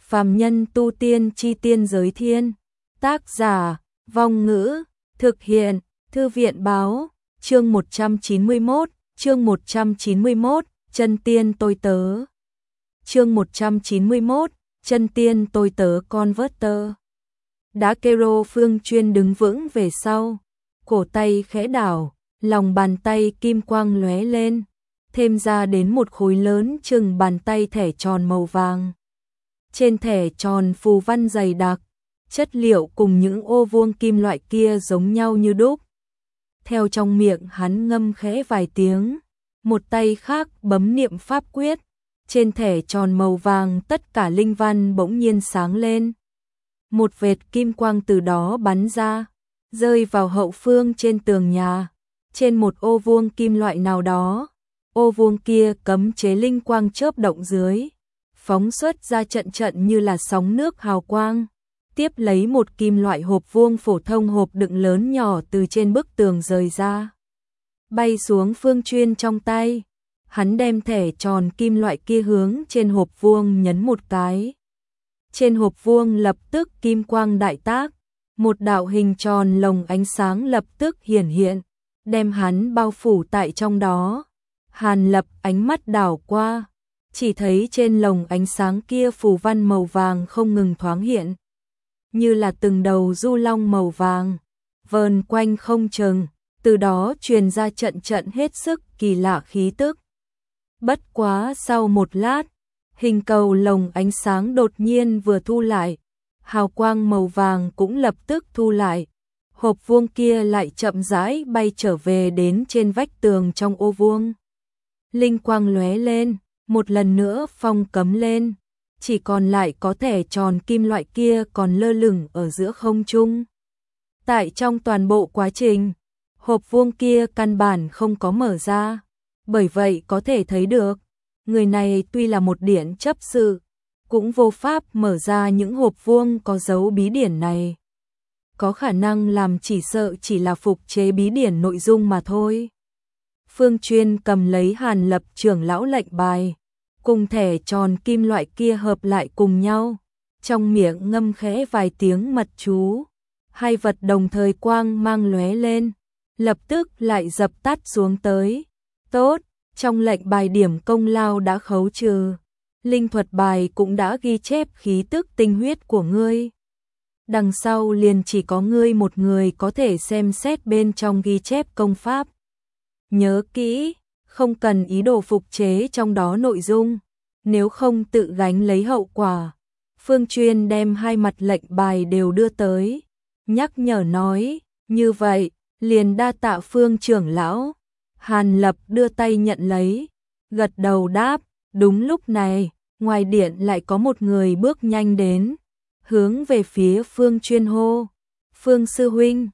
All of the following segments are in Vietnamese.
Phàm nhân tu tiên chi tiên giới thiên. Tác giả, Vong Ngữ, thực hiện, Thư viện báo, chương 191, chân tiên tôi tớ. Chương 191, chân tiên tôi tớ Converter. Đá kero Phương Chuyên đứng vững về sau, cổ tay khẽ đảo, lòng bàn tay kim quang lóe lên, thêm ra đến một khối lớn chừng bàn tay thẻ tròn màu vàng. Trên thẻ tròn phù văn dày đặc, chất liệu cùng những ô vuông kim loại kia giống nhau như đúc. Theo trong miệng hắn ngâm khẽ vài tiếng, một tay khác bấm niệm pháp quyết, trên thẻ tròn màu vàng tất cả linh văn bỗng nhiên sáng lên. Một vệt kim quang từ đó bắn ra, rơi vào hậu phương trên tường nhà, trên một ô vuông kim loại nào đó. Ô vuông kia cấm chế linh quang chớp động dưới, phóng xuất ra trận trận như là sóng nước hào quang, tiếp lấy một kim loại hộp vuông phổ thông hộp đựng lớn nhỏ từ trên bức tường rời ra, bay xuống Phương Chuyên trong tay. Hắn đem thẻ tròn kim loại kia hướng trên hộp vuông nhấn một cái. Trên hộp vuông lập tức kim quang đại tác, một đạo hình tròn lồng ánh sáng lập tức hiển hiện, đem hắn bao phủ tại trong đó. Hàn Lập ánh mắt đảo qua, chỉ thấy trên lồng ánh sáng kia phù văn màu vàng không ngừng thoáng hiện, như là từng đầu du long màu vàng, vờn quanh không chừng, từ đó truyền ra trận trận hết sức kỳ lạ khí tức. Bất quá sau một lát, hình cầu lồng ánh sáng đột nhiên vừa thu lại, hào quang màu vàng cũng lập tức thu lại. Hộp vuông kia lại chậm rãi bay trở về đến trên vách tường trong ô vuông. Linh quang lóe lên, một lần nữa phong cấm lên, chỉ còn lại có thẻ tròn kim loại kia còn lơ lửng ở giữa không trung. Tại trong toàn bộ quá trình, hộp vuông kia căn bản không có mở ra, bởi vậy có thể thấy được, người này tuy là một điển chấp sự, cũng vô pháp mở ra những hộp vuông có dấu bí điển này. Có khả năng làm chỉ sợ chỉ là phục chế bí điển nội dung mà thôi. Phương Chuyên cầm lấy Hàn Lập trưởng lão lệnh bài, cùng thẻ tròn kim loại kia hợp lại cùng nhau, trong miệng ngâm khẽ vài tiếng mật chú, hai vật đồng thời quang mang lóe lên, lập tức lại dập tắt xuống tới. Tốt, trong lệnh bài điểm công lao đã khấu trừ, linh thuật bài cũng đã ghi chép khí tức tinh huyết của ngươi. Đằng sau liền chỉ có ngươi một người có thể xem xét bên trong ghi chép công pháp. Nhớ kỹ, không cần ý đồ phục chế trong đó nội dung, nếu không tự gánh lấy hậu quả. Phương Chuyên đem hai mặt lệnh bài đều đưa tới, nhắc nhở nói, như vậy, liền đa tạ Phương trưởng lão. Hàn Lập đưa tay nhận lấy, gật đầu đáp. Đúng lúc này, ngoài điện lại có một người bước nhanh đến, hướng về phía Phương Chuyên hô, Phương sư huynh.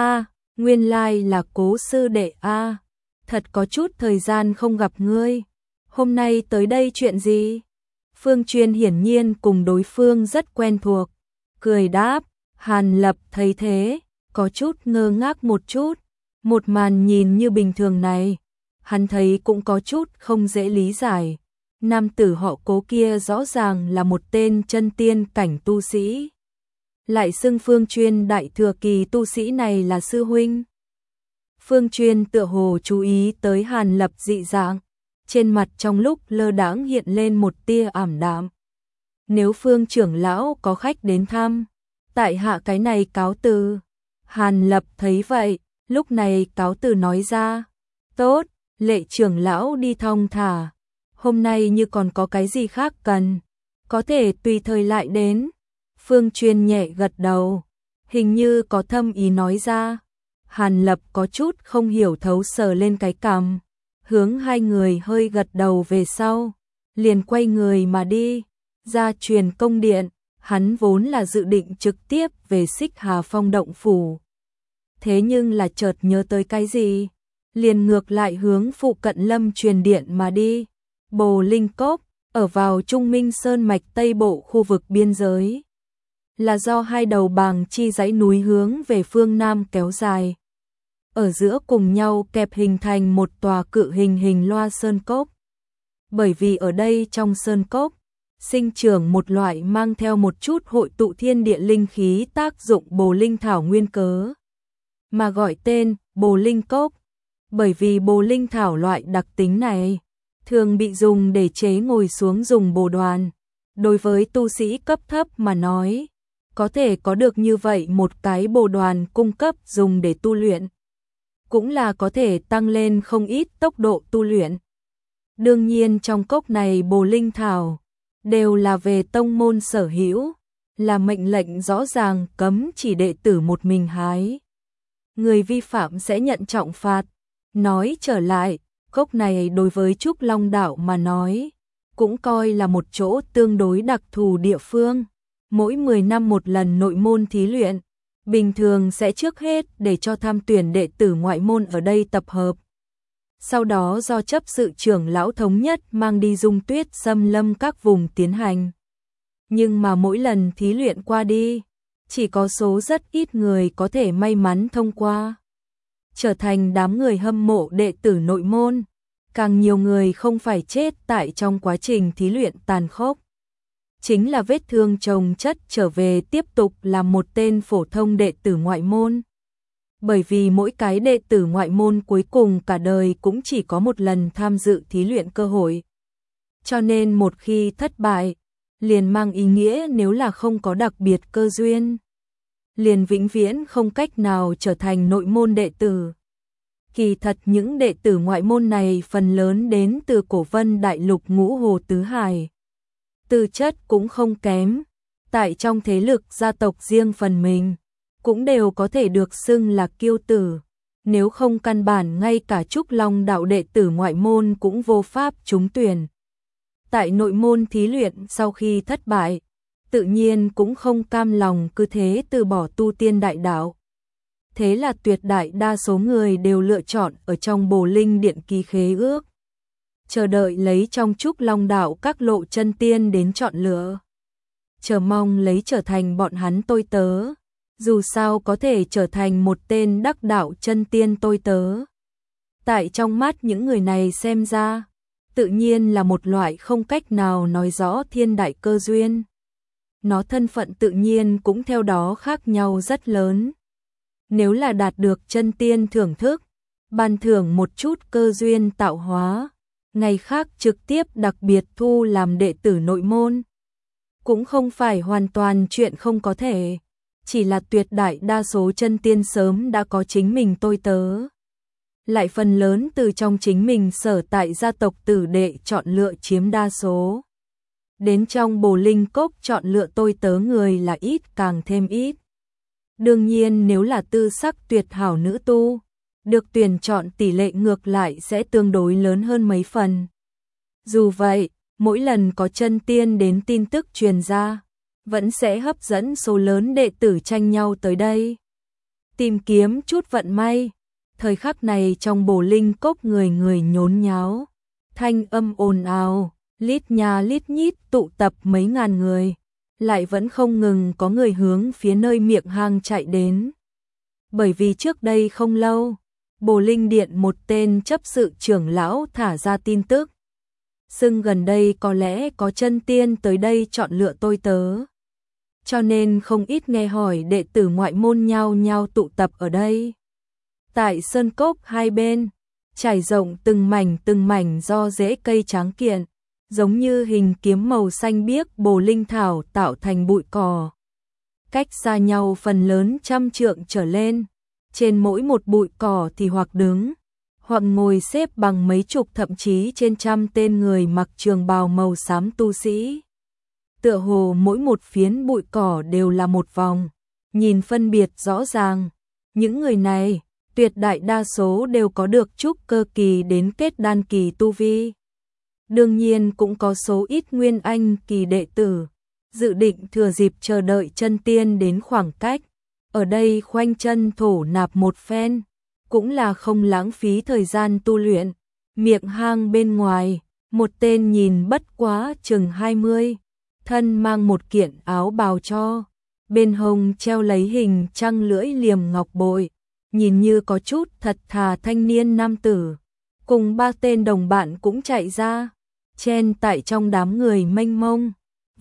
Nguyên lai là Cố sư đệ a. Thật có chút thời gian không gặp ngươi, hôm nay tới đây chuyện gì? Phương Chuyên hiển nhiên cùng đối phương rất quen thuộc, cười đáp. Hàn Lập thấy thế, có chút ngơ ngác một chút, một màn nhìn như bình thường này, hắn thấy cũng có chút không dễ lý giải. Nam tử họ Cố kia rõ ràng là một tên chân tiên cảnh tu sĩ, lại xưng Phương Chuyên đại thừa kỳ tu sĩ này là sư huynh. Phương Chuyên tựa hồ chú ý tới Hàn Lập dị dạng, trên mặt trong lúc lơ đãng hiện lên một tia ảm đạm. Nếu Phương trưởng lão có khách đến thăm, tại hạ cái này cáo từ. Hàn Lập thấy vậy, lúc này cáo từ nói ra, tốt, Lệ trưởng lão đi thong thả, hôm nay như còn có cái gì khác cần, có thể tùy thời lại đến. Phương Chuyên nhẹ gật đầu, hình như có thâm ý nói ra. Hàn Lập có chút không hiểu thấu sờ lên cái cằm, hướng hai người hơi gật đầu về sau, liền quay người mà đi, ra truyền công điện. Hắn vốn là dự định trực tiếp về Xích Hà Phong động phủ, thế nhưng là chợt nhớ tới cái gì, liền ngược lại hướng phụ cận Lâm truyền điện mà đi. Bồ Linh Cốc, ở vào Trung Minh Sơn mạch Tây Bộ khu vực biên giới, là do hai đầu bàng chi dãy núi hướng về phương Nam kéo dài, ở giữa cùng nhau kẹp hình thành một tòa cự hình hình loa sơn cốc. Bởi vì ở đây trong sơn cốc, sinh trưởng một loại mang theo một chút hội tụ thiên địa linh khí tác dụng bồ linh thảo nguyên cớ, mà gọi tên bồ linh cốc, bởi vì bồ linh thảo loại đặc tính này thường bị dùng để chế ngồi xuống dùng bồ đoàn. Đối với tu sĩ cấp thấp mà nói, có thể có được như vậy một cái bồ đoàn cung cấp dùng để tu luyện, cũng là có thể tăng lên không ít tốc độ tu luyện. Đương nhiên trong cốc này bồ linh thảo đều là về tông môn sở hữu, là mệnh lệnh rõ ràng cấm chỉ đệ tử một mình hái. Người vi phạm sẽ nhận trọng phạt. Nói trở lại, cốc này đối với Trúc Long đạo mà nói, cũng coi là một chỗ tương đối đặc thù địa phương. Mỗi 10 năm một lần nội môn thí luyện, bình thường sẽ trước hết để cho tham tuyển đệ tử ngoại môn ở đây tập hợp. Sau đó do chấp sự trưởng lão thống nhất mang đi Dung Tuyết xâm lâm các vùng tiến hành. Nhưng mà mỗi lần thí luyện qua đi, chỉ có số rất ít người có thể may mắn thông qua, trở thành đám người hâm mộ đệ tử nội môn. Càng nhiều người không phải chết tại trong quá trình thí luyện tàn khốc, chính là vết thương chồng chất trở về tiếp tục làm một tên phổ thông đệ tử ngoại môn. Bởi vì mỗi cái đệ tử ngoại môn cuối cùng cả đời cũng chỉ có một lần tham dự thí luyện cơ hội. Cho nên một khi thất bại, liền mang ý nghĩa nếu là không có đặc biệt cơ duyên, liền vĩnh viễn không cách nào trở thành nội môn đệ tử. Kỳ thật những đệ tử ngoại môn này phần lớn đến từ Cổ Vân Đại Lục Ngũ Hồ Tứ Hải. Tư chất cũng không kém, tại trong thế lực gia tộc riêng phần mình, cũng đều có thể được xưng là kiêu tử. Nếu không căn bản ngay cả Trúc Long đạo đệ tử ngoại môn cũng vô pháp trúng tuyển. Tại nội môn thí luyện sau khi thất bại, tự nhiên cũng không cam lòng cứ thế từ bỏ tu tiên đại đạo. Thế là tuyệt đại đa số người đều lựa chọn ở trong Bồ Linh Điện ký khế ước, chờ đợi lấy trong Trúc Long đạo các lộ chân tiên đến chọn lựa, chờ mong lấy trở thành bọn hắn tôi tớ. Dù sao có thể trở thành một tên đắc đạo chân tiên tôi tớ, tại trong mắt những người này xem ra, tự nhiên là một loại không cách nào nói rõ thiên đại cơ duyên. Nó thân phận tự nhiên cũng theo đó khác nhau rất lớn. Nếu là đạt được chân tiên thưởng thức, ban thưởng một chút cơ duyên tạo hóa, ngày khác trực tiếp đặc biệt thu làm đệ tử nội môn, cũng không phải hoàn toàn chuyện không có thể. Chỉ là tuyệt đại đa số chân tiên sớm đã có chính mình tôi tớ, lại phần lớn từ trong chính mình sở tại gia tộc tử đệ chọn lựa chiếm đa số. Đến trong Bồ Linh Cốc chọn lựa tôi tớ người là ít càng thêm ít. Đương nhiên nếu là tư sắc tuyệt hảo nữ tu, được tuyển chọn tỷ lệ ngược lại sẽ tương đối lớn hơn mấy phần. Dù vậy, mỗi lần có chân tiên đến tin tức truyền ra, vẫn sẽ hấp dẫn số lớn đệ tử tranh nhau tới đây, tìm kiếm chút vận may. Thời khắc này trong Bồ Linh Cốc người người nhốn nháo, thanh âm ồn ào, lít nha lít nhít tụ tập mấy ngàn người, lại vẫn không ngừng có người hướng phía nơi miệng hang chạy đến. Bởi vì trước đây không lâu, Bồ Linh Điện một tên chấp sự trưởng lão thả ra tin tức, xưng gần đây có lẽ có chân tiên tới đây chọn lựa tôi tớ. Cho nên không ít nghe hỏi đệ tử ngoại môn nhao nhao tụ tập ở đây. Tại sơn cốc hai bên, trải rộng từng mảnh do rễ cây tráng kiện, giống như hình kiếm màu xanh biếc bồ linh thảo tạo thành bụi cỏ. Cách xa nhau phần lớn trăm trượng trở lên, trên mỗi một bụi cỏ thì hoặc đứng, hoặc ngồi xếp bằng mấy chục thậm chí trên trăm tên người mặc trường bào màu xám tu sĩ. Tựa hồ mỗi một phiến bụi cỏ đều là một vòng, nhìn phân biệt rõ ràng. Những người này, tuyệt đại đa số đều có được trúc cơ kỳ đến kết đan kỳ tu vi. Đương nhiên cũng có số ít nguyên anh kỳ đệ tử, dự định thừa dịp chờ đợi chân tiên đến khoảng cách, ở đây khoanh chân thổ nạp một phen, cũng là không lãng phí thời gian tu luyện. Miệng hang bên ngoài, một tên nhìn bất quá chừng 20, thân mang một kiện áo bào cho, bên hông treo lấy hình trăng lưỡi liềm ngọc bội, nhìn như có chút thật thà thanh niên nam tử, cùng ba tên đồng bạn cũng chạy ra, chen tại trong đám người mênh mông,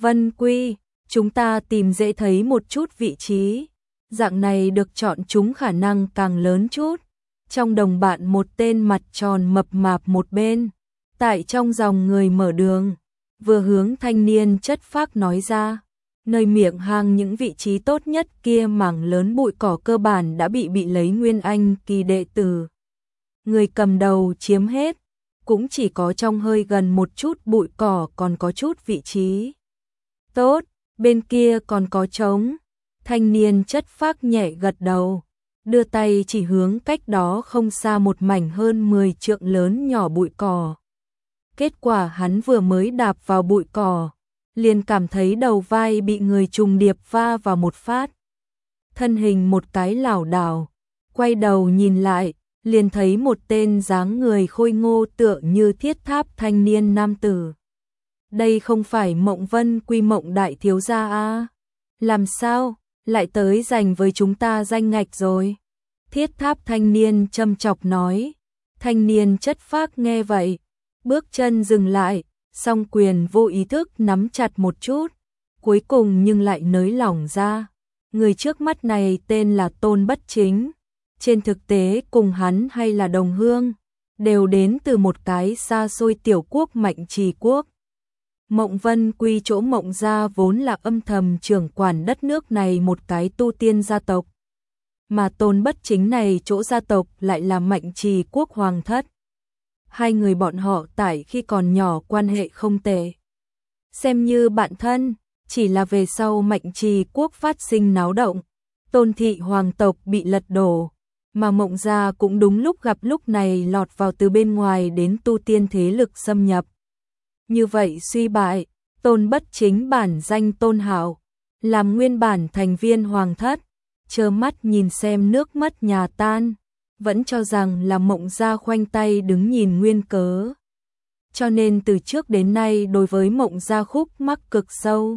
Vân Quy, chúng ta tìm dễ thấy một chút vị trí, dạng này được chọn chúng khả năng càng lớn chút. Trong đồng bạn một tên mặt tròn mập mạp một bên, tại trong dòng người mở đường, vừa hướng thanh niên chất phác nói ra. Nơi miệng hang những vị trí tốt nhất kia mảng lớn bụi cỏ cơ bản đã bị lấy Nguyên Anh kỳ đệ tử. Người cầm đầu chiếm hết, cũng chỉ có trong hơi gần một chút bụi cỏ còn có chút vị trí. Tốt, bên kia còn có trống. Thanh niên chất phác nhẹ gật đầu, đưa tay chỉ hướng cách đó không xa một mảnh hơn 10 trượng lớn nhỏ bụi cỏ. Kết quả hắn vừa mới đạp vào bụi cỏ, liền cảm thấy đầu vai bị người trùng điệp va vào một phát. Thân hình một cái lảo đảo, quay đầu nhìn lại, liền thấy một tên dáng người khôi ngô tựa như thiết tháp thanh niên nam tử. Đây không phải Mộng Vân Quy Mộng đại thiếu gia à? Làm sao, lại tới giành với chúng ta danh ngạch rồi? Thiết tháp thanh niên châm chọc nói. Thanh niên chất phác nghe vậy, bước chân dừng lại, song quyền vô ý thức nắm chặt một chút, cuối cùng nhưng lại nới lỏng ra. Người trước mắt này tên là Tôn Bất Chính, trên thực tế cùng hắn hay là đồng hương, đều đến từ một cái xa xôi tiểu quốc Mạnh Trì quốc. Mộng Vân Quy chỗ Mộng gia vốn là âm thầm trưởng quản đất nước này một cái tu tiên gia tộc, mà Tôn Bất Chính này chỗ gia tộc lại là Mạnh Trì quốc hoàng thất. Hai người bọn họ tại khi còn nhỏ quan hệ không tệ, xem như bạn thân, chỉ là về sau Mạnh Trì quốc phát sinh náo động, Tôn thị hoàng tộc bị lật đổ, mà Mộng gia cũng đúng lúc gặp lúc này lọt vào từ bên ngoài đến tu tiên thế lực xâm nhập. Như vậy suy bại, Tôn Bất Chính bản danh Tôn Hạo, làm nguyên bản thành viên hoàng thất, trơ mắt nhìn xem nước mất nhà tan, vẫn cho rằng là Mộng gia khoanh tay đứng nhìn nguyên cớ. Cho nên từ trước đến nay đối với Mộng gia khúc mắc cực sâu.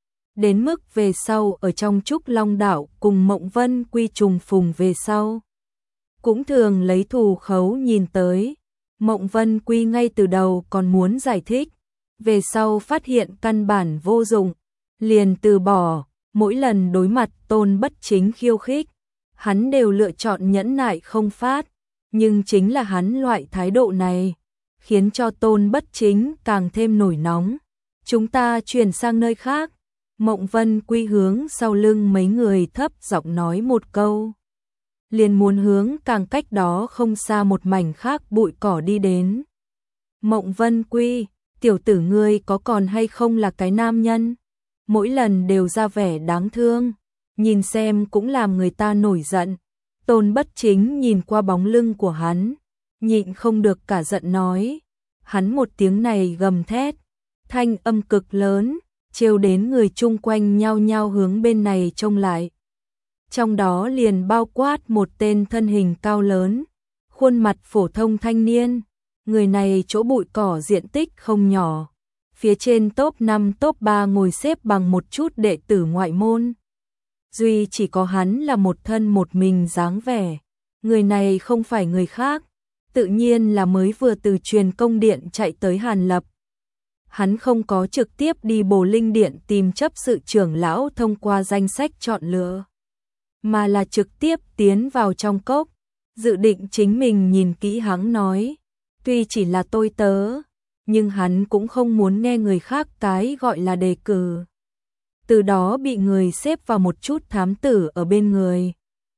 Đến mức về sau ở trong Trúc Long đảo cùng Mộng Vân Quy trùng phùng về sau, cũng thường lấy thù khấu nhìn tới. Mộng Vân Quy ngay từ đầu còn muốn giải thích, về sau phát hiện căn bản vô dụng, liền từ bỏ. Mỗi lần đối mặt Tôn Bất Chính khiêu khích, hắn đều lựa chọn nhẫn nại không phát, nhưng chính là hắn loại thái độ này, khiến cho Tôn Bất Chính càng thêm nổi nóng. Chúng ta chuyển sang nơi khác. Mộng Vân Quy hướng sau lưng mấy người thấp giọng nói một câu, liền muốn hướng càng cách đó không xa một mảnh khác bụi cỏ đi đến. Mộng Vân Quy, tiểu tử ngươi có còn hay không là cái nam nhân? Mỗi lần đều ra vẻ đáng thương, nhìn xem cũng làm người ta nổi giận. Tôn Bất Chính nhìn qua bóng lưng của hắn, nhịn không được cả giận nói. Hắn một tiếng này gầm thét, thanh âm cực lớn, trêu đến người chung quanh nhao nhao hướng bên này trông lại. Trong đó liền bao quát một tên thân hình cao lớn, khuôn mặt phổ thông thanh niên. Người này chỗ bụi cỏ diện tích không nhỏ, phía trên top 5 top 3 ngồi xếp bằng một chút đệ tử ngoại môn. Duy chỉ có hắn là một thân một mình dáng vẻ. Người này không phải người khác, tự nhiên là mới vừa từ Truyền Công Điện chạy tới Hàn Lập. Hắn không có trực tiếp đi Bồ Linh Điện tìm chấp sự trưởng lão thông qua danh sách chọn lựa, mà là trực tiếp tiến vào trong cốc, dự định chính mình nhìn kỹ hắn nói. Tuy chỉ là tôi tớ, nhưng hắn cũng không muốn nghe người khác cái gọi là đề cử. Từ đó bị người xếp vào một chút thám tử ở bên người.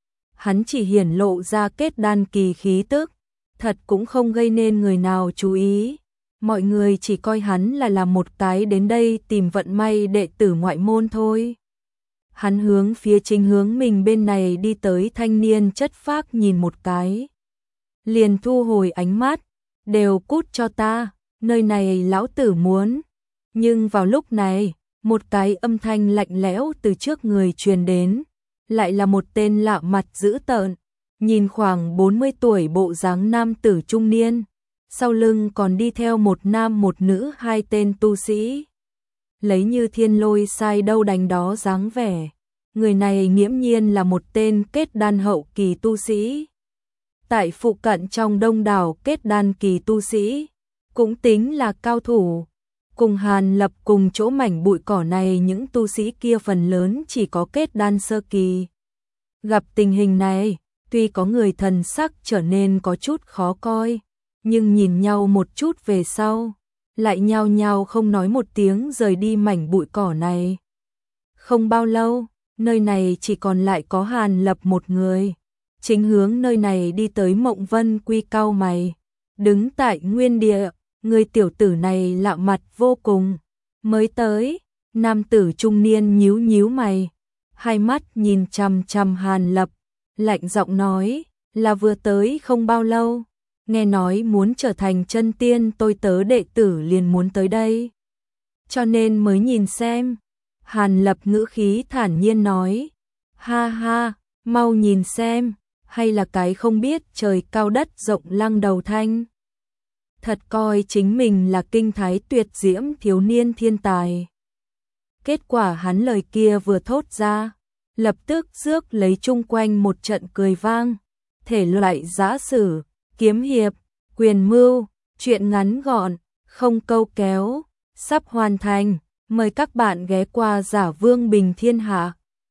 Hắn chỉ hiển lộ ra kết đan kỳ khí tức, thật cũng không gây nên người nào chú ý. Mọi người chỉ coi hắn là một cái đến đây tìm vận may đệ tử ngoại môn thôi. Hắn hướng phía chính hướng mình bên này đi tới thanh niên chất phác nhìn một cái, liền thu hồi ánh mắt, đều cút cho ta, nơi này lão tử muốn. Nhưng vào lúc này, một cái âm thanh lạnh lẽo từ trước người truyền đến, lại là một tên lạ mặt dữ tợn, nhìn khoảng 40 tuổi bộ dáng nam tử trung niên, sau lưng còn đi theo một nam một nữ hai tên tu sĩ. Lấy như thiên lôi sai đâu đánh đó dáng vẻ, người này nghiễm nhiên là một tên kết đan hậu kỳ tu sĩ. Tại phụ cận trong đông đảo kết đan kỳ tu sĩ, cũng tính là cao thủ. Cùng Hàn Lập cùng chỗ mảnh bụi cỏ này, những tu sĩ kia phần lớn chỉ có kết đan sơ kỳ. Gặp tình hình này, tuy có người thần sắc trở nên có chút khó coi, nhưng nhìn nhau một chút về sau, lại nhao nhao không nói một tiếng rời đi mảnh bụi cỏ này. Không bao lâu, nơi này chỉ còn lại có Hàn Lập một người. Chính hướng nơi này đi tới Mộng Vân Quy cau mày, đứng tại nguyên địa, người tiểu tử này lạ mặt vô cùng. Mới tới, nam tử trung niên nhíu nhíu mày, hai mắt nhìn chằm chằm Hàn Lập, lạnh giọng nói, là vừa tới không bao lâu, nghe nói muốn trở thành chân tiên tôi tớ đệ tử liền muốn tới đây. Cho nên mới nhìn xem. Hàn Lập ngữ khí thản nhiên nói, ha ha, mau nhìn xem, hay là cái không biết trời cao đất rộng lăng đầu thanh. Thật coi chính mình là kinh thái tuyệt diễm thiếu niên thiên tài. Kết quả hắn lời kia vừa thốt ra, lập tức rước lấy chung quanh một trận cười vang. Thể loại giã sử, kiếm hiệp, quyền mưu, truyện ngắn gọn, không câu kéo, sắp hoàn thành. Mời các bạn ghé qua Giả Vương Bình Thiên Hạ.